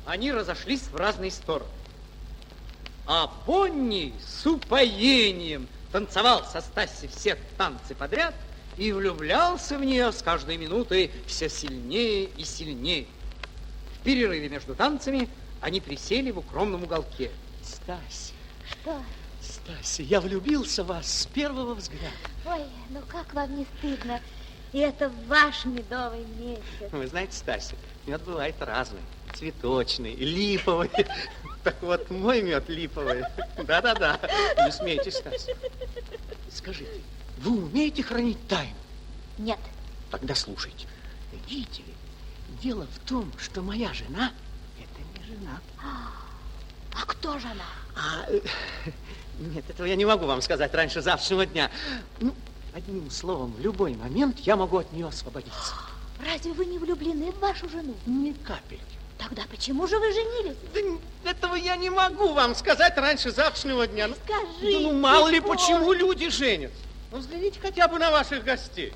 они разошлись в разные стороны. А Бонни с упоением танцевал со Стасси все танцы подряд и влюблялся в нее с каждой минутой все сильнее и сильнее. В перерыве между танцами они присели в укромном уголке. Стасси. Что? Стасси, я влюбился в вас с первого взгляда. Ой, ну как вам не стыдно? И это ваш медовый месяц. Вы знаете, Стасси, мед бывает разный. Цветочный, липовый. Так вот, мой мед липовый. Да-да-да. Не смейтесь, Стасси. Скажите, вы умеете хранить тайну? Нет. Тогда слушайте. Видите ли, дело в том, что моя жена – это не жена. А кто же она? Нет, этого я не могу вам сказать раньше завтрашнего дня. Ну, одним словом, в любой момент я могу от нее освободиться. Разве вы не влюблены в вашу жену? Ни капельки. Тогда почему же вы женились? Да этого я не могу вам сказать раньше завтрашнего дня. Скажите. Да, ну, мало ли, почему люди женятся. Ну, взгляните хотя бы на ваших гостей.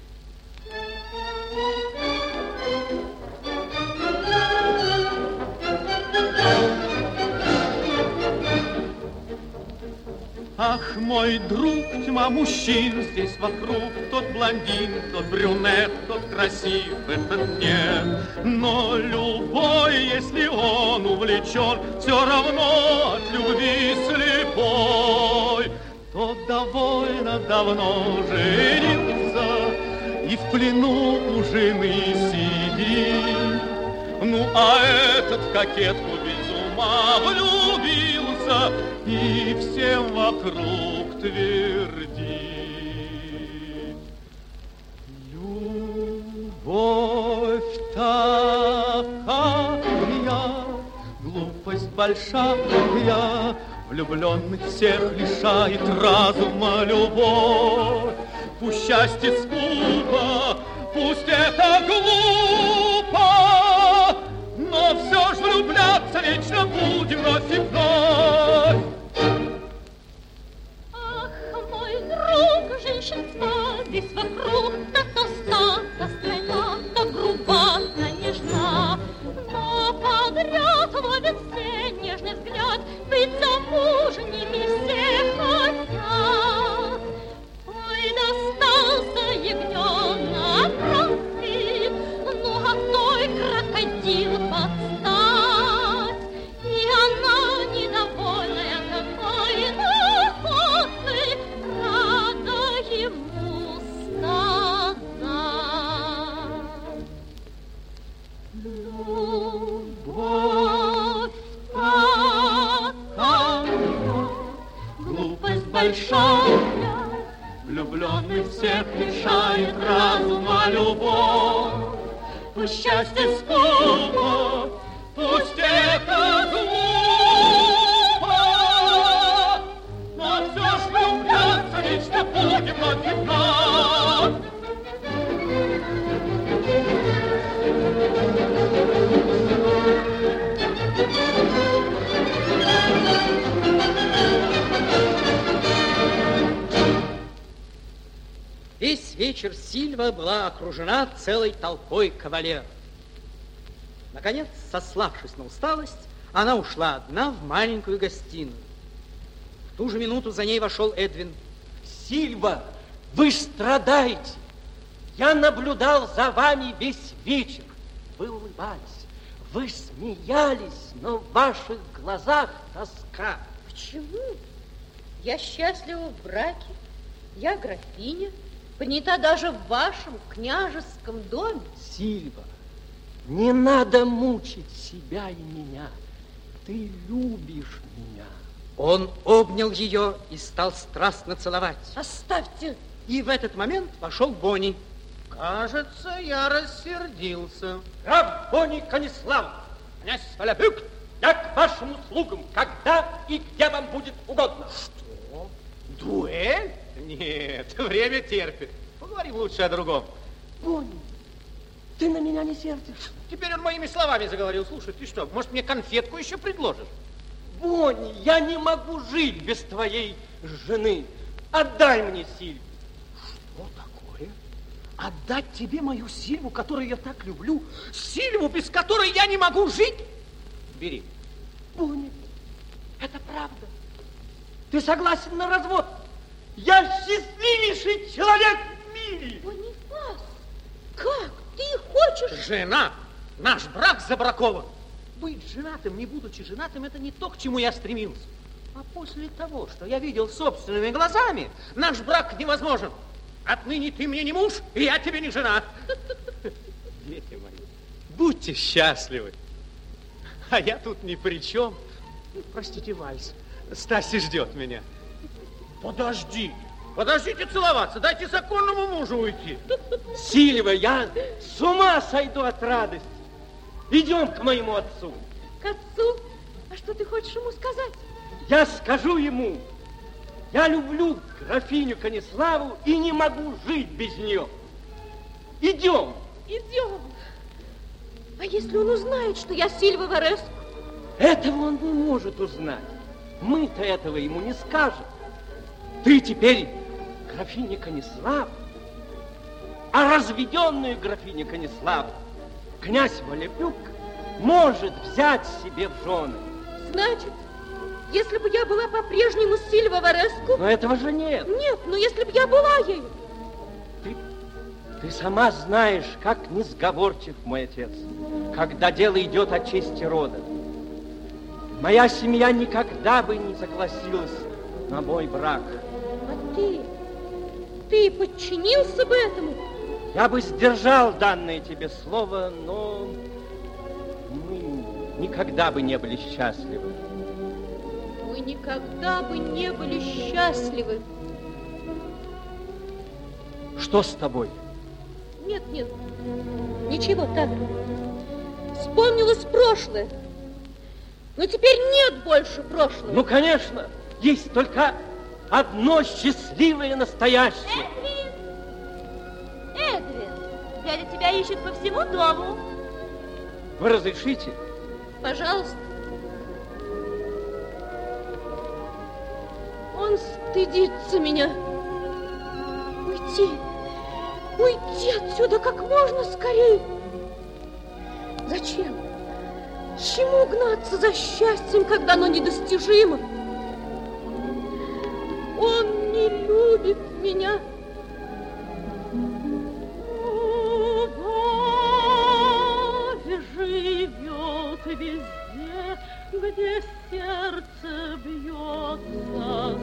Ах, мой друг, тьма мужчин здесь вокруг, тот блондин, тот брюнет, тот красив, этот нет. Но любой, если он увлечен, все равно от любви слепой. Тот довольно давно женился и в плену у жены сидит. Ну, а этот в кокетку без ума влюбился и всем вокруг твердит. Любовь такая, глупость большая, влюбленных всех лишает разума любовь. Пусть счастье скупо, пусть это глупо, но все ж влюбляться вечно будем вновь и вновь. Ах, мой друг, женщинства здесь вокруг, та толста, та стройна, та груба, та нежна, но подряд ловят все нежный взгляд, быть замужними все хотят. Ой, достался ягненок красный, ну готовый крокодил подстать. И она, недовольная такой охотой, рада ему сказать. Любовь такая, Глупость большая, влюбленных всех лишает разума любовь. Пусть счастье скупо, пусть это глупо, но все ж влюбляться вечно будем вновь и вновь. Весь вечер Сильва была окружена целой толпой кавалеров. Наконец, сославшись на усталость, она ушла одна в маленькую гостиную. В ту же минуту за ней вошел Эдвин. Сильва, вы страдаете. Я наблюдал за вами весь вечер. Вы улыбались, вы смеялись, но в ваших глазах тоска. Почему? Я счастлива в браке. Я графиня, принята даже в вашем княжеском доме. Сильва, не надо мучить себя и меня. Ты любишь меня. Он обнял ее и стал страстно целовать. Оставьте. И в этот момент вошел Бонни. Кажется, я рассердился. Граф Бонни Конислав, князь Фалябюк, я к вашим услугам, когда и где вам будет угодно. Что? Дуэль? Нет, время терпит. Поговорим лучше о другом. Бонни, ты на меня не сердишься? Теперь он моими словами заговорил. Слушай, ты что, может, мне конфетку еще предложишь? Бонни, я не могу жить без твоей жены. Отдай мне Сильву. Что такое? Отдать тебе мою Сильву, которую я так люблю? Сильву, без которой я не могу жить? бери. Буня, это правда. Ты согласен на развод? Я счастливейший человек в мире. Бонифас, как? Ты хочешь? Жена! Наш брак забракован. Быть женатым, не будучи женатым, это не то, к чему я стремился. А после того, что я видел собственными глазами, наш брак невозможен. Отныне ты мне не муж, и я тебе не жена. Дети мои, будьте счастливы. А я тут ни при чем. Простите, вальс. Стасик ждет меня. Подождите целоваться, дайте законному мужу уйти. Сильва, я с ума сойду от радости. Идем к моему отцу. К отцу? А что ты хочешь ему сказать? Я скажу ему, я люблю графиню Каниславу и не могу жить без нее. Идем. Идем. А если он узнает, что я Сильва Вареску? Этого он не может узнать. Мы-то этого ему не скажем. Ты теперь графиня Канислава, а разведенную графиню Каниславу князь Волопюк может взять себе в жены. Значит, если бы я была по-прежнему Сильва Вареску... Но этого же нет. Нет, но если бы я была ею... Ты сама знаешь, как несговорчив мой отец, когда дело идет о чести рода. Моя семья никогда бы не согласилась на мой брак. А ты подчинился бы этому? Я бы сдержал данное тебе слово, но мы никогда бы не были счастливы. Мы никогда бы не были счастливы. Что с тобой? Нет, ничего, так. Вспомнилось прошлое. Но теперь нет больше прошлого. Ну, конечно, есть только одно счастливое настоящее. Эдвин, дядя тебя ищет по всему дому. Вы разрешите? Пожалуйста. Он стыдится меня. Уйти отсюда как можно скорее. Зачем? Чему гнаться за счастьем, когда оно недостижимо? Он не любит меня. Любовь живет везде, где сердце бьется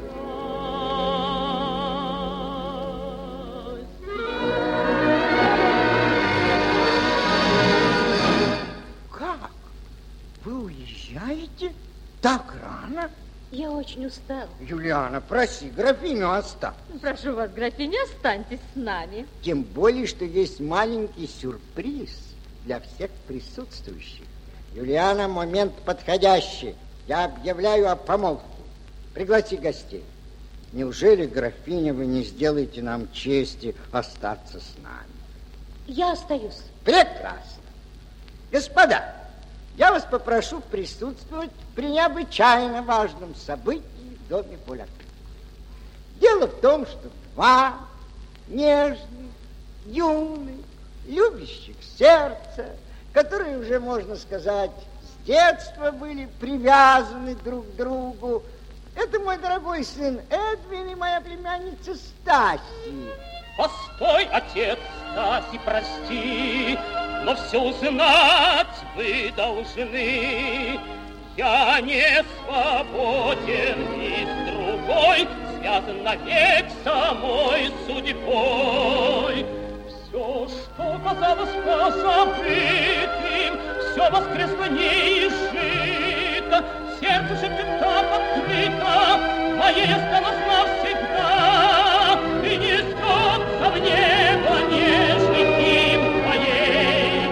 Как? Вы уезжаете так рано? Я очень устала. Юлиана, проси графиню оставь. Прошу вас, графиня, останьтесь с нами. Тем более, что есть маленький сюрприз для всех присутствующих. Юлиана, момент подходящий. Я объявляю о помолвке. Пригласи гостей. Неужели, графиня, вы не сделаете нам чести остаться с нами? Я остаюсь. Прекрасно. Господа, я вас попрошу присутствовать при необычайно важном событии в доме Волопюк. Дело в том, что два нежных, юных, любящих сердца, которые уже, можно сказать, с детства были привязаны друг к другу. Это мой дорогой сын Эдвин и моя племянница Стасси. Постой, отец, Стаси, прости, но все узнать вы должны. Я не свободен и с другой связан навек самой судьбой. Все, что казалось позабытым, все воскресло неизжито. Сердце шепчет так открыто, моей осталось навсегда. И несется в небо нежный гимн твоей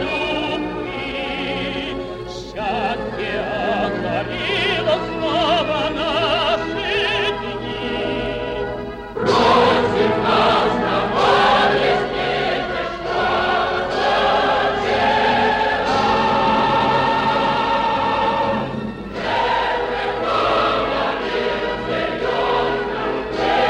любви. Счастье озарило снова наши дни. Бросив нас на море снежной, что зажила. Первый холодил серьезно.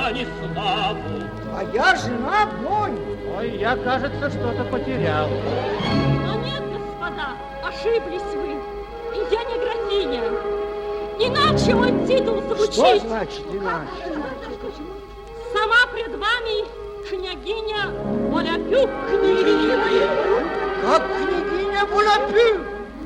ни славу. А я жена Бонни. Ой, я, кажется, что-то потерял. Но нет, господа, ошиблись вы. И я не графиня. Иначе мой титул звучит. Что значит иначе? Сама пред вами княгиня Волапюк. Княгиня? Как княгиня Волапюк?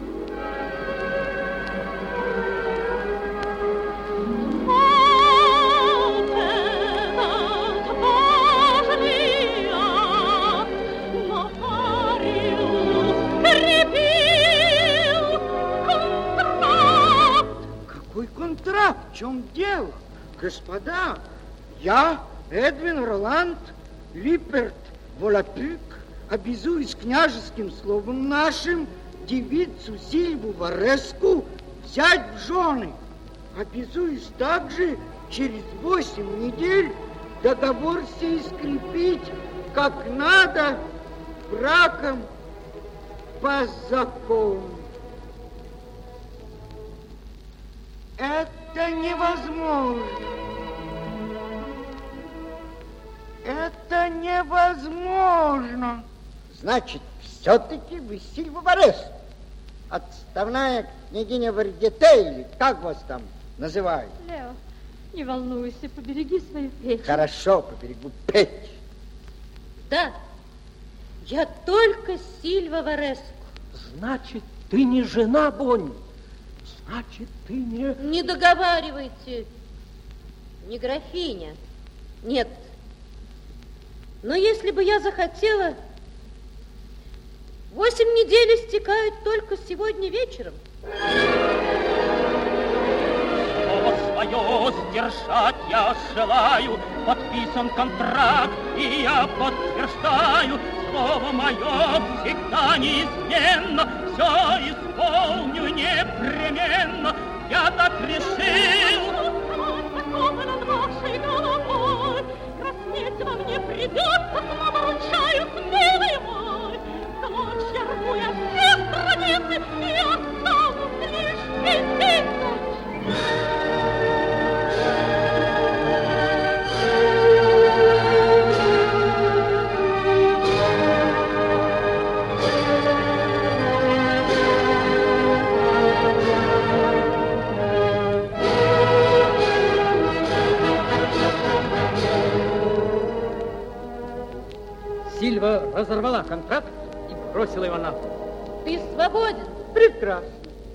В чем дело? Господа, я, Эдвин Роланд Липерт Волапюк, обязуюсь княжеским словом нашим девицу Сильву Вареску взять в жены. Обязуюсь также через 8 недель договор сей скрепить, как надо, браком по закону. Это невозможно. Это невозможно. Значит, все-таки вы Сильва Вареску, отставная княгиня Вардете, или как вас там называют? Лео, не волнуйся, побереги свою печень. Хорошо, поберегу печень. Да, я только Сильва Вареску. Значит, ты не жена Бонни. Значит, ты не... Не договаривайте. Не графиня. Нет. Но если бы я захотела, 8 недель истекают только сегодня вечером. Слово свое сдержать я желаю, подписан контракт, и я подтверждаю, слово мое всегда неизменно, все исполню непременно, я так решил. Такого над вашей головой, краснеть вам не придется, снова ручаюсь, милый мой. Ночь я рву я все страницы, и останусь лишь пятиться. Сильва разорвала контракт и бросила его на пол. Ты свободен. Прекрасно.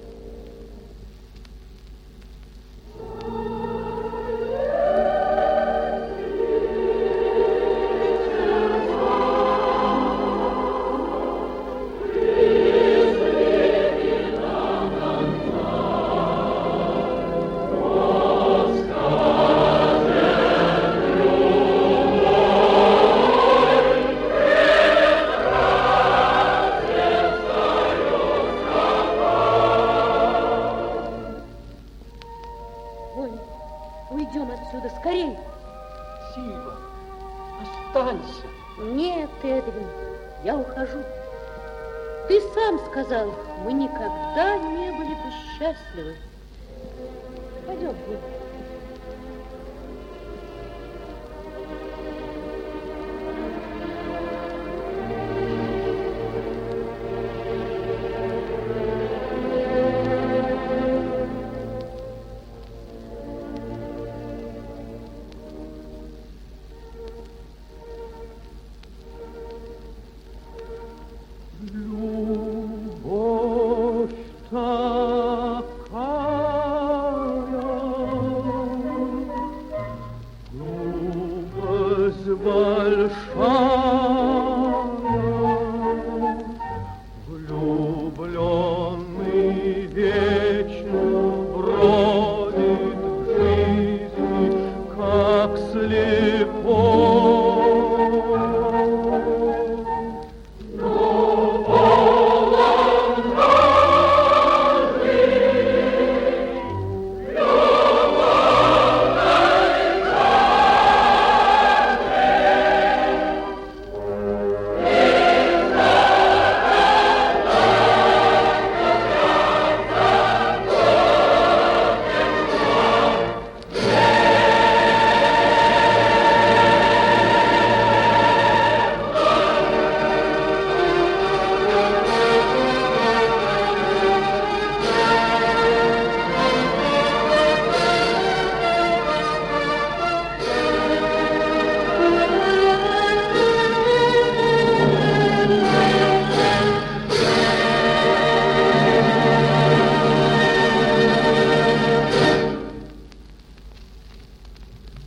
Уйдем отсюда скорей. Сильва, останься. Нет, Эдвин, я ухожу. Ты сам сказал, мы никогда не были бы счастливы. Пойдем, Бонни.